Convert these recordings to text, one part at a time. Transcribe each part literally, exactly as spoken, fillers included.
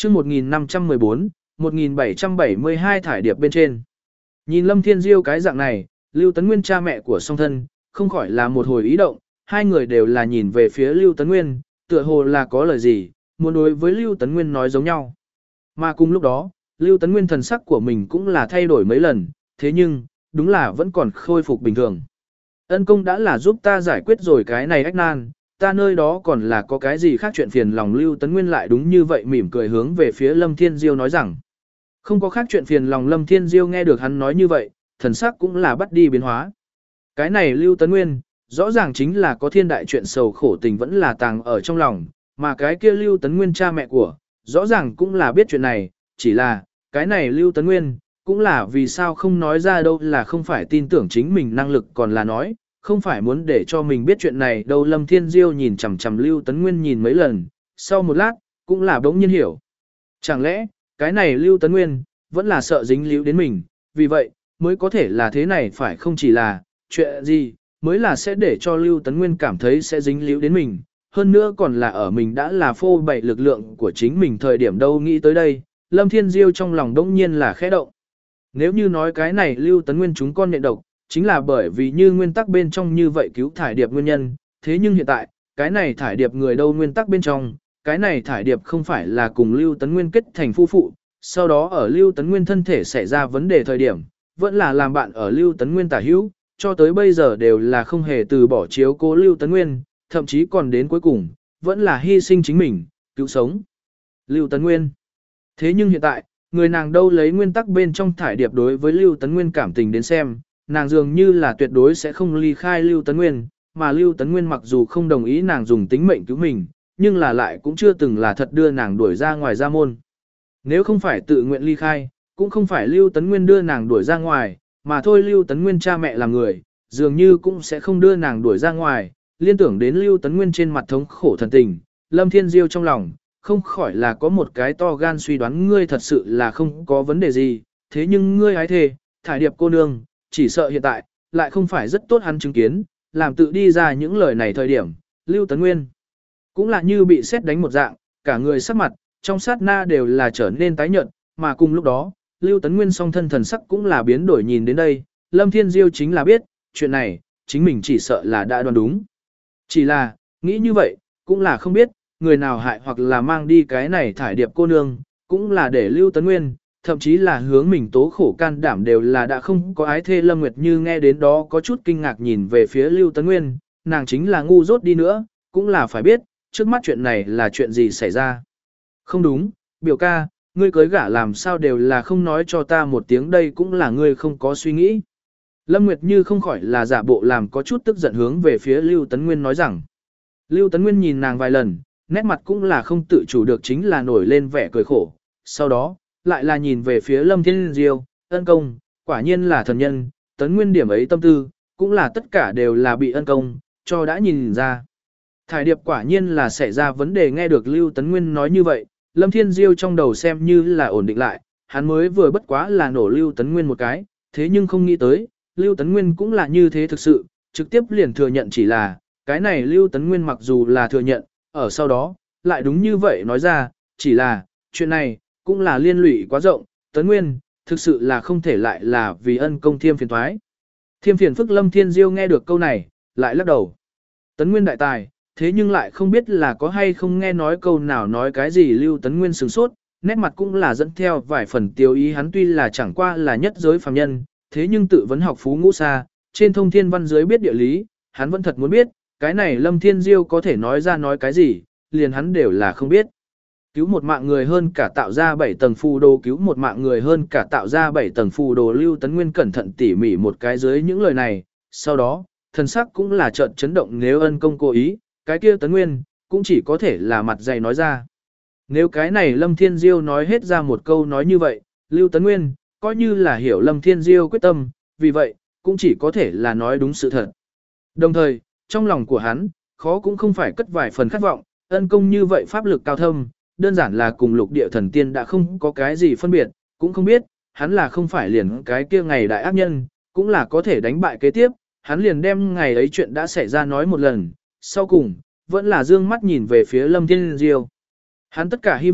chương một nghìn năm trăm mười bốn, một nghìn bảy trăm bảy mươi hai thải điệp bên trên. Nhìn Lâm Thiên Diêu cái dạng này, Lưu Tấn Nguyên cha mẹ của song thân, không khỏi là một hồi ý động, hai người đều là nhìn về phía Lưu Tấn Nguyên, tựa hồ là có lời gì, muốn đối với Lưu Tấn Nguyên nói giống nhau. Mà cùng lúc đó, Lưu Tấn Nguyên thần sắc của mình cũng là thay đổi mấy lần, thế nhưng, đúng là vẫn còn khôi phục bình thường. Ân công đã là giúp ta giải quyết rồi cái này ách nan, ta nơi đó còn là có cái gì khác chuyện phiền lòng. Lưu Tấn Nguyên lại đúng như vậy mỉm cười hướng về phía Lâm Thiên Diêu nói rằng, không có khác chuyện phiền lòng. Lâm Thiên Diêu nghe được hắn nói như vậy, thần sắc cũng là bắt đi biến hóa. Cái này Lưu Tấn Nguyên, rõ ràng chính là có thiên đại chuyện sầu khổ tình vẫn là tàng ở trong lòng, mà cái kia Lưu Tấn Nguyên cha mẹ của, rõ ràng cũng là biết chuyện này, chỉ là, cái này Lưu Tấn Nguyên, cũng là vì sao không nói ra đâu, là không phải tin tưởng chính mình năng lực, còn là nói, không phải muốn để cho mình biết chuyện này đâu. Lâm Thiên Diêu nhìn chằm chằm Lưu Tấn Nguyên nhìn mấy lần, sau một lát, cũng là bỗng nhiên hiểu. Chẳng lẽ, cái này Lưu Tấn Nguyên, vẫn là sợ dính líu đến mình, vì vậy, mới có thể là thế này, phải không? Chỉ là, chuyện gì, mới là sẽ để cho Lưu Tấn Nguyên cảm thấy sẽ dính líu đến mình, hơn nữa còn là ở mình đã là phô bày lực lượng của chính mình thời điểm đâu. Nghĩ tới đây, Lâm Thiên Diêu trong lòng đống nhiên là khẽ động. Nếu như nói cái này Lưu Tấn Nguyên chúng con nhện độc, chính là bởi vì như nguyên tắc bên trong như vậy cứu thải điệp nguyên nhân, thế nhưng hiện tại, cái này thải điệp người đâu nguyên tắc bên trong, cái này thải điệp không phải là cùng Lưu Tấn Nguyên kết thành phu phụ, sau đó ở Lưu Tấn Nguyên thân thể xảy ra vấn đề thời điểm, vẫn là làm bạn ở Lưu Tấn Nguyên tả hữu, cho tới bây giờ đều là không hề từ bỏ chiếu cố Lưu Tấn Nguyên, thậm chí còn đến cuối cùng, vẫn là hy sinh chính mình, cứu sống Lưu Tấn Nguyên. Thế nhưng hiện tại, người nàng đâu lấy nguyên tắc bên trong thải điệp đối với Lưu Tấn Nguyên cảm tình đến xem, nàng dường như là tuyệt đối sẽ không ly khai Lưu Tấn Nguyên, mà Lưu Tấn Nguyên mặc dù không đồng ý nàng dùng tính mệnh cứu mình, nhưng là lại cũng chưa từng là thật đưa nàng đuổi ra ngoài gia môn. Nếu không phải tự nguyện ly khai, cũng không phải Lưu Tấn Nguyên đưa nàng đuổi ra ngoài, mà thôi Lưu Tấn Nguyên cha mẹ làm người, dường như cũng sẽ không đưa nàng đuổi ra ngoài. Liên tưởng đến Lưu Tấn Nguyên trên mặt thống khổ thần tình, Lâm Thiên Diêu trong lòng, không khỏi là có một cái to gan suy đoán, ngươi thật sự là không có vấn đề gì, thế nhưng ngươi ái thề, thải điệp cô nương, chỉ sợ hiện tại, lại không phải rất tốt hắn chứng kiến, làm tự đi ra những lời này thời điểm, Lưu Tấn Nguyên, cũng là như bị sét đánh một dạng, cả người sắc mặt, trong sát na đều là trở nên tái nhợt, mà cùng lúc đó, Lưu Tấn Nguyên song thân thần sắc cũng là biến đổi. Nhìn đến đây, Lâm Thiên Diêu chính là biết, chuyện này, chính mình chỉ sợ là đã đoán đúng. Chỉ là, nghĩ như vậy, cũng là không biết, người nào hại hoặc là mang đi cái này thải điệp cô nương, cũng là để Lưu Tấn Nguyên, thậm chí là hướng mình tố khổ can đảm đều là đã không có ái thê. Lâm Nguyệt Như nghe đến đó có chút kinh ngạc nhìn về phía Lưu Tấn Nguyên, nàng chính là ngu dốt đi nữa, cũng là phải biết, trước mắt chuyện này là chuyện gì xảy ra. Không đúng, biểu ca, ngươi cưới gả làm sao đều là không nói cho ta một tiếng, đây cũng là ngươi không có suy nghĩ. Lâm Nguyệt Như không khỏi là giả bộ làm có chút tức giận hướng về phía Lưu Tấn Nguyên nói rằng. Lưu Tấn Nguyên nhìn nàng vài lần, nét mặt cũng là không tự chủ được chính là nổi lên vẻ cười khổ. Sau đó, lại là nhìn về phía Lâm Thiên Diêu, ân công, quả nhiên là thần nhân, Tấn Nguyên điểm ấy tâm tư, cũng là tất cả đều là bị ân công, cho đã nhìn ra. Thải điệp quả nhiên là xảy ra vấn đề. Nghe được Lưu Tấn Nguyên nói như vậy, Lâm Thiên Diêu trong đầu xem như là ổn định lại, hắn mới vừa bất quá là nổ Lưu Tấn Nguyên một cái, thế nhưng không nghĩ tới, Lưu Tấn Nguyên cũng là như thế thực sự, trực tiếp liền thừa nhận. Chỉ là, cái này Lưu Tấn Nguyên mặc dù là thừa nhận, ở sau đó, lại đúng như vậy nói ra, chỉ là, chuyện này, cũng là liên lụy quá rộng, Tấn Nguyên, thực sự là không thể lại là vì ân công thiêm phiền thoái. Thiêm phiền phức. Lâm Thiên Diêu nghe được câu này, lại lắc đầu. Tấn Nguyên đại tài, thế nhưng lại không biết là có hay không nghe nói câu nào nói cái gì. Lưu Tấn Nguyên sửng sốt, nét mặt cũng là dẫn theo vài phần tiêu ý. Hắn tuy là chẳng qua là nhất giới phàm nhân, thế nhưng tự vấn học phú ngũ xa, trên thông thiên văn giới biết địa lý, hắn vẫn thật muốn biết, cái này Lâm Thiên Diêu có thể nói ra nói cái gì, liền hắn đều là không biết. Cứu một mạng người hơn cả tạo ra bảy tầng phù đồ, cứu một mạng người hơn cả tạo ra bảy tầng phù đồ. Lưu Tấn Nguyên cẩn thận tỉ mỉ một cái dưới những lời này, sau đó, thần sắc cũng là chợt chấn động. Nếu ân công cố ý, cái kia Tấn Nguyên, cũng chỉ có thể là mặt dày nói ra. Nếu cái này Lâm Thiên Diêu nói hết ra một câu nói như vậy, Lưu Tấn Nguyên, coi như là hiểu Lâm Thiên Diêu quyết tâm, vì vậy, cũng chỉ có thể là nói đúng sự thật. Đồng thời, trong lòng của hắn, khó cũng không phải cất vài phần khát vọng, ân công như vậy pháp lực cao thâm, đơn giản là cùng lục địa thần tiên đã không có cái gì phân biệt, cũng không biết, hắn là không phải liền cái kia ngày đại ác nhân, cũng là có thể đánh bại kế tiếp, hắn liền đem ngày ấy chuyện đã xảy ra nói một lần, sau cùng, vẫn là dương mắt nhìn về phía Lâm Thiên Diêu. Hắn tất cả hy vọng,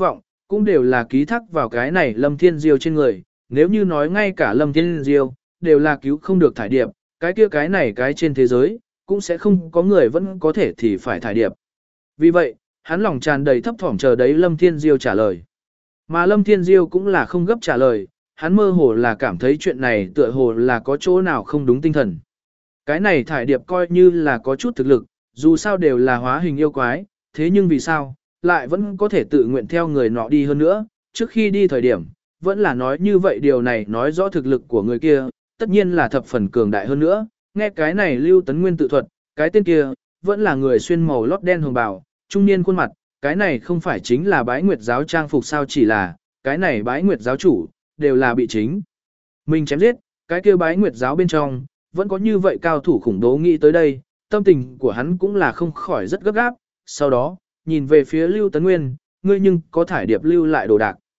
cũng đều là ký thác vào cái này Lâm Thiên Diêu trên người, nếu như nói ngay cả Lâm Thiên Diêu đều là cứu không được thải điệp, cái kia cái này cái trên thế giới, cũng sẽ không có người vẫn có thể thì phải thải điệp. Vì vậy, hắn lòng tràn đầy thấp thỏm chờ đấy Lâm Thiên Diêu trả lời. Mà Lâm Thiên Diêu cũng là không gấp trả lời, hắn mơ hồ là cảm thấy chuyện này tựa hồ là có chỗ nào không đúng tinh thần. Cái này thải điệp coi như là có chút thực lực, dù sao đều là hóa hình yêu quái, thế nhưng vì sao, lại vẫn có thể tự nguyện theo người nọ đi hơn nữa, trước khi đi thời điểm, vẫn là nói như vậy điều này nói rõ thực lực của người kia, tất nhiên là thập phần cường đại hơn nữa, nghe cái này Lưu Tấn Nguyên tự thuật, cái tên kia, vẫn là người xuyên màu lót đen hồng bào, trung niên khuôn mặt, cái này không phải chính là bái nguyệt giáo trang phục sao chỉ là, cái này bái nguyệt giáo chủ, đều là bị chính. Mình chém giết, cái kia bái nguyệt giáo bên trong, vẫn có như vậy cao thủ khủng bố nghĩ tới đây, tâm tình của hắn cũng là không khỏi rất gấp gáp, sau đó, nhìn về phía Lưu Tấn Nguyên, ngươi nhưng có thải điệp lưu lại đồ đạc.